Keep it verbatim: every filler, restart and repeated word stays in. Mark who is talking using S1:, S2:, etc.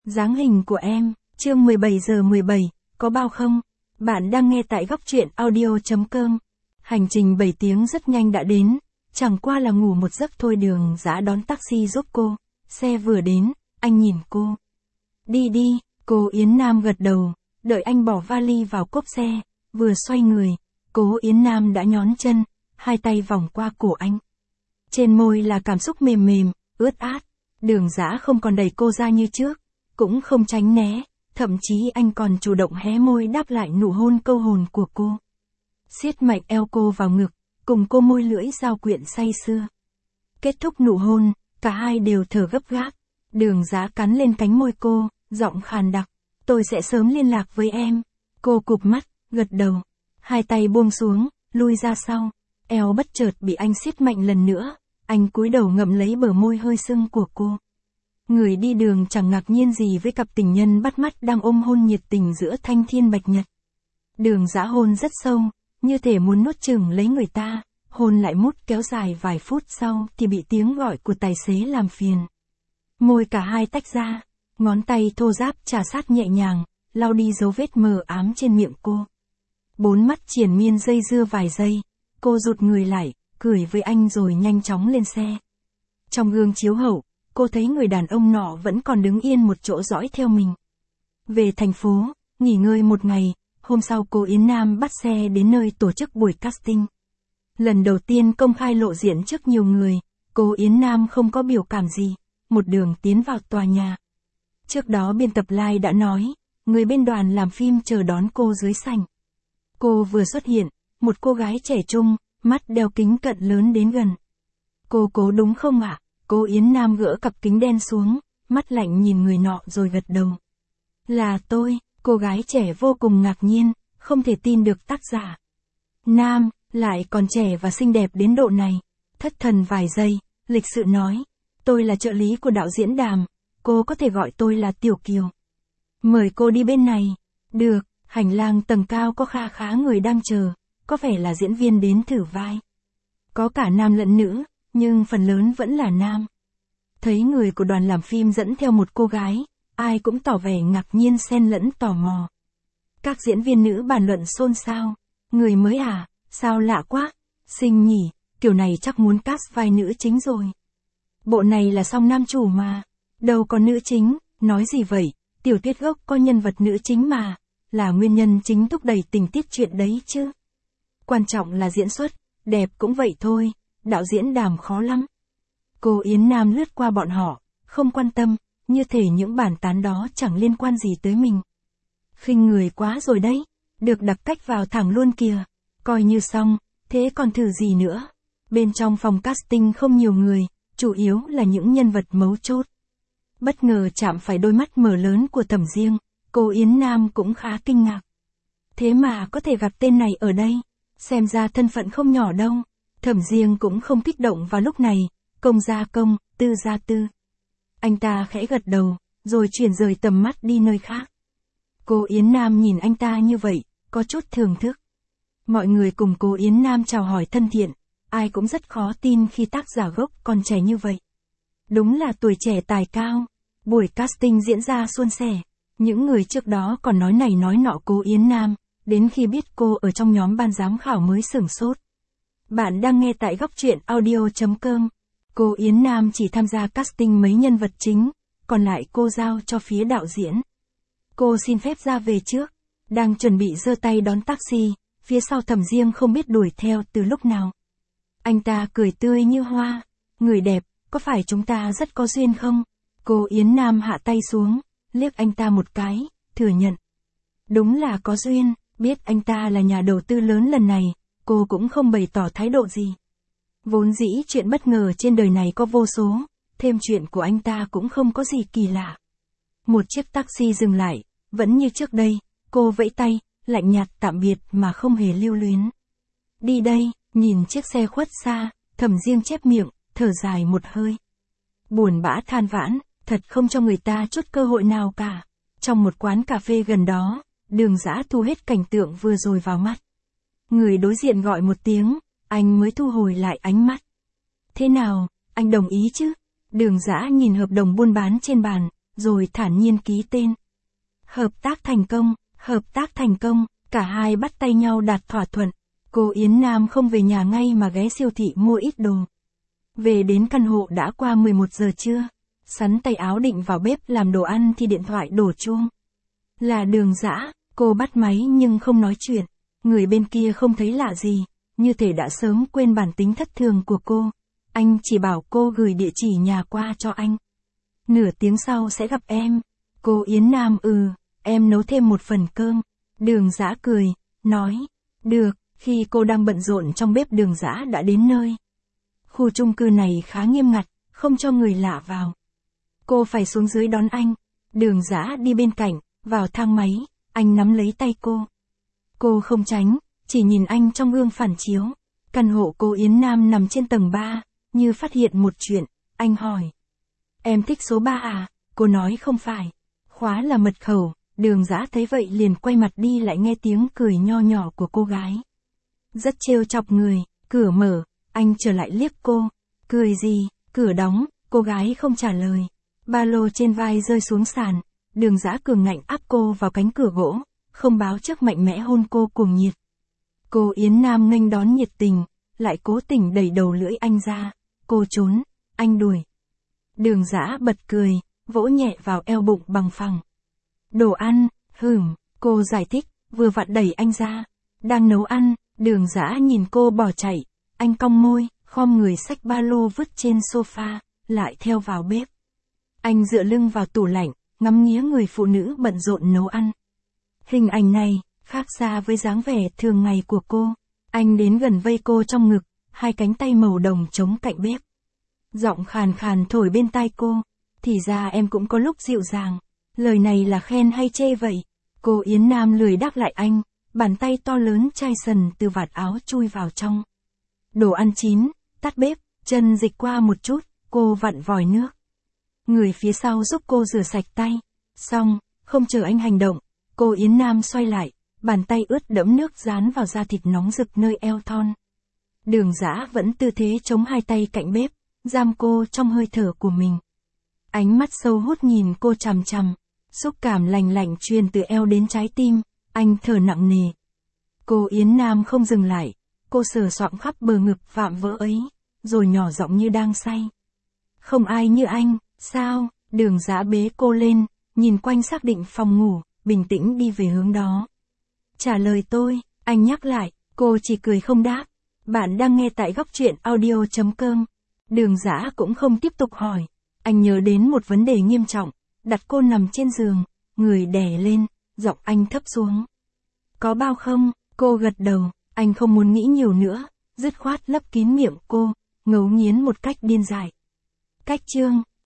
S1: Dáng hình của em, chương mười bảy giờ mười bảy, có bao không? Bạn đang nghe tại góc truyện audio.com. Hành trình bảy tiếng rất nhanh đã đến, chẳng qua là ngủ một giấc thôi. Đường Dã đón taxi giúp cô. Xe vừa đến, anh nhìn cô. Đi đi, cô Yến Nam gật đầu, đợi anh bỏ vali vào cốp xe, vừa xoay người, cô Yến Nam đã nhón chân, hai tay vòng qua cổ anh. Trên môi là cảm xúc mềm mềm, ướt át. Đường Dã không còn đẩy cô ra như trước, cũng không tránh né, thậm chí anh còn chủ động hé môi đáp lại nụ hôn câu hồn của cô. Siết mạnh eo cô vào ngực, cùng cô môi lưỡi giao quyện say sưa. Kết thúc nụ hôn, cả hai đều thở gấp gáp. Đường Dã cắn lên cánh môi cô, giọng khàn đặc. Tôi sẽ sớm liên lạc với em. Cô cụp mắt, gật đầu. Hai tay buông xuống, lui ra sau. Eo bất chợt bị anh siết mạnh lần nữa. Anh cúi đầu ngậm lấy bờ môi hơi sưng của cô. Người đi đường chẳng ngạc nhiên gì với cặp tình nhân bắt mắt đang ôm hôn nhiệt tình giữa thanh thiên bạch nhật. Đường Dã hôn rất sâu, như thể muốn nuốt chửng lấy người ta, hôn lại mút kéo dài vài phút sau thì bị tiếng gọi của tài xế làm phiền. Môi cả hai tách ra, ngón tay thô ráp chà sát nhẹ nhàng, lau đi dấu vết mờ ám trên miệng cô. Bốn mắt triền miên dây dưa vài giây, cô rụt người lại, cười với anh rồi nhanh chóng lên xe. Trong gương chiếu hậu, cô thấy người đàn ông nọ vẫn còn đứng yên một chỗ dõi theo mình. Về thành phố, nghỉ ngơi một ngày, hôm sau cô Yến Nam bắt xe đến nơi tổ chức buổi casting. Lần đầu tiên công khai lộ diện trước nhiều người, cô Yến Nam không có biểu cảm gì, một đường tiến vào tòa nhà. Trước đó biên tập Lai đã nói, người bên đoàn làm phim chờ đón cô dưới sảnh. Cô vừa xuất hiện, một cô gái trẻ trung, mắt đeo kính cận lớn đến gần. Cô cố đúng không ạ? Cô Yến Nam gỡ cặp kính đen xuống, mắt lạnh nhìn người nọ rồi gật đầu. Là tôi, cô gái trẻ vô cùng ngạc nhiên, không thể tin được tác giả. Nam, lại còn trẻ và xinh đẹp đến độ này. Thất thần vài giây, lịch sự nói. Tôi là trợ lý của đạo diễn Đàm, cô có thể gọi tôi là Tiểu Kiều. Mời cô đi bên này. Được, hành lang tầng cao có kha khá người đang chờ, có vẻ là diễn viên đến thử vai. Có cả nam lẫn nữ, nhưng phần lớn vẫn là nam. Thấy người của đoàn làm phim dẫn theo một cô gái, ai cũng tỏ vẻ ngạc nhiên xen lẫn tò mò. Các diễn viên nữ bàn luận xôn xao. Người mới à, sao lạ quá, xinh nhỉ, kiểu này chắc muốn cast vai nữ chính rồi. Bộ này là song nam chủ mà, đâu có nữ chính, nói gì vậy, tiểu thuyết gốc có nhân vật nữ chính mà, là nguyên nhân chính thúc đẩy tình tiết chuyện đấy chứ. Quan trọng là diễn xuất, đẹp cũng vậy thôi, đạo diễn Đàm khó lắm. Cô Yến Nam lướt qua bọn họ, không quan tâm, như thể những bàn tán đó chẳng liên quan gì tới mình. Khinh người quá rồi đấy, được đặc cách vào thẳng luôn kìa, coi như xong, thế còn thử gì nữa. Bên trong phòng casting không nhiều người, chủ yếu là những nhân vật mấu chốt. Bất ngờ chạm phải đôi mắt mở lớn của Thẩm Diêng, cô Yến Nam cũng khá kinh ngạc. Thế mà có thể gặp tên này ở đây, xem ra thân phận không nhỏ đâu. Thẩm Diêng cũng không kích động vào lúc này, công ra công, tư ra tư. Anh ta khẽ gật đầu, rồi chuyển rời tầm mắt đi nơi khác. Cô Yến Nam nhìn anh ta như vậy, có chút thưởng thức. Mọi người cùng cô Yến Nam chào hỏi thân thiện, ai cũng rất khó tin khi tác giả gốc còn trẻ như vậy. Đúng là tuổi trẻ tài cao. Buổi casting diễn ra suôn sẻ, những người trước đó còn nói này nói nọ cô Yến Nam, đến khi biết cô ở trong nhóm ban giám khảo mới sửng sốt. Bạn đang nghe tại góc truyện audio.com. Cô Yến Nam chỉ tham gia casting mấy nhân vật chính, còn lại cô giao cho phía đạo diễn. Cô xin phép ra về trước, đang chuẩn bị giơ tay đón taxi, phía sau Thẩm Diêng không biết đuổi theo từ lúc nào. Anh ta cười tươi như hoa, người đẹp, có phải chúng ta rất có duyên không? Cô Yến Nam hạ tay xuống, liếc anh ta một cái, thừa nhận. Đúng là có duyên, biết anh ta là nhà đầu tư lớn lần này, cô cũng không bày tỏ thái độ gì. Vốn dĩ chuyện bất ngờ trên đời này có vô số, thêm chuyện của anh ta cũng không có gì kỳ lạ. Một chiếc taxi dừng lại, vẫn như trước đây, cô vẫy tay, lạnh nhạt tạm biệt mà không hề lưu luyến. Đi đây, nhìn chiếc xe khuất xa, Thẩm Diêng chép miệng, thở dài một hơi. Buồn bã than vãn, thật không cho người ta chút cơ hội nào cả. Trong một quán cà phê gần đó, Đường Dã thu hết cảnh tượng vừa rồi vào mắt. Người đối diện gọi một tiếng, anh mới thu hồi lại ánh mắt. Thế nào, anh đồng ý chứ? Đường Dã nhìn hợp đồng buôn bán trên bàn, rồi thản nhiên ký tên. Hợp tác thành công, hợp tác thành công, cả hai bắt tay nhau đạt thỏa thuận. Cô Yến Nam không về nhà ngay mà ghé siêu thị mua ít đồ. Về đến căn hộ đã qua mười một giờ trưa. Sắn tay áo định vào bếp làm đồ ăn thì điện thoại đổ chuông. Là Đường Dã, cô bắt máy nhưng không nói chuyện. Người bên kia không thấy lạ gì, như thể đã sớm quên bản tính thất thường của cô. Anh chỉ bảo cô gửi địa chỉ nhà qua cho anh. Nửa tiếng sau sẽ gặp em. Cô Yến Nam ừ, em nấu thêm một phần cơm. Đường Dã cười, nói, được. Khi cô đang bận rộn trong bếp Đường Dã đã đến nơi. Khu chung cư này khá nghiêm ngặt, không cho người lạ vào. Cô phải xuống dưới đón anh. Đường Dã đi bên cạnh, vào thang máy, anh nắm lấy tay cô. Cô không tránh, chỉ nhìn anh trong gương phản chiếu. Căn hộ cô Yến Nam nằm trên tầng ba, như phát hiện một chuyện, anh hỏi. Em thích số ba à? Cô nói không phải. Khóa là mật khẩu. Đường Dã thấy vậy liền quay mặt đi lại nghe tiếng cười nho nhỏ của cô gái. Rất trêu chọc người, cửa mở, anh trở lại liếc cô. Cười gì, cửa đóng, cô gái không trả lời. Ba lô trên vai rơi xuống sàn, Đường Dã cường ngạnh áp cô vào cánh cửa gỗ, không báo trước mạnh mẽ hôn cô cuồng nhiệt. Cô Yến Nam nghênh đón nhiệt tình, lại cố tình đẩy đầu lưỡi anh ra. Cô trốn, anh đuổi. Đường Dã bật cười, vỗ nhẹ vào eo bụng bằng phẳng. Đồ ăn, hửm, cô giải thích, vừa vặn đẩy anh ra. Đang nấu ăn. Đường Dã nhìn cô bỏ chạy, anh cong môi, khom người xách ba lô vứt trên sofa, lại theo vào bếp. Anh dựa lưng vào tủ lạnh, ngắm nghía người phụ nữ bận rộn nấu ăn. Hình ảnh này, khác xa với dáng vẻ thường ngày của cô. Anh đến gần vây cô trong ngực, hai cánh tay màu đồng chống cạnh bếp. Giọng khàn khàn thổi bên tai cô, thì ra em cũng có lúc dịu dàng. Lời này là khen hay chê vậy? Cô Yến Nam lười đáp lại anh. Bàn tay to lớn chai sần từ vạt áo chui vào trong. Đồ ăn chín, tắt bếp, chân dịch qua một chút, cô vặn vòi nước. Người phía sau giúp cô rửa sạch tay. Xong, không chờ anh hành động, cô Yến Nam xoay lại, bàn tay ướt đẫm nước dán vào da thịt nóng rực nơi eo thon. Đường Dã vẫn tư thế chống hai tay cạnh bếp, giam cô trong hơi thở của mình. Ánh mắt sâu hút nhìn cô chằm chằm, xúc cảm lành lạnh truyền từ eo đến trái tim. Anh thở nặng nề. Cô Yến Nam không dừng lại, cô sờ soạng khắp bờ ngực vạm vỡ ấy, rồi nhỏ giọng như đang say. Không ai như anh, sao? Đường Dã bế cô lên, nhìn quanh xác định phòng ngủ, bình tĩnh đi về hướng đó. Trả lời tôi, anh nhắc lại, cô chỉ cười không đáp. Bạn đang nghe tại góc truyện audio chấm com. Đường Dã cũng không tiếp tục hỏi. Anh nhớ đến một vấn đề nghiêm trọng, đặt cô nằm trên giường, người đè lên. Giọng anh thấp xuống. Có bao không? Cô gật đầu, anh không muốn nghĩ nhiều nữa, dứt khoát lấp kín miệng cô, ngấu nghiến một cách điên dại. Cách chương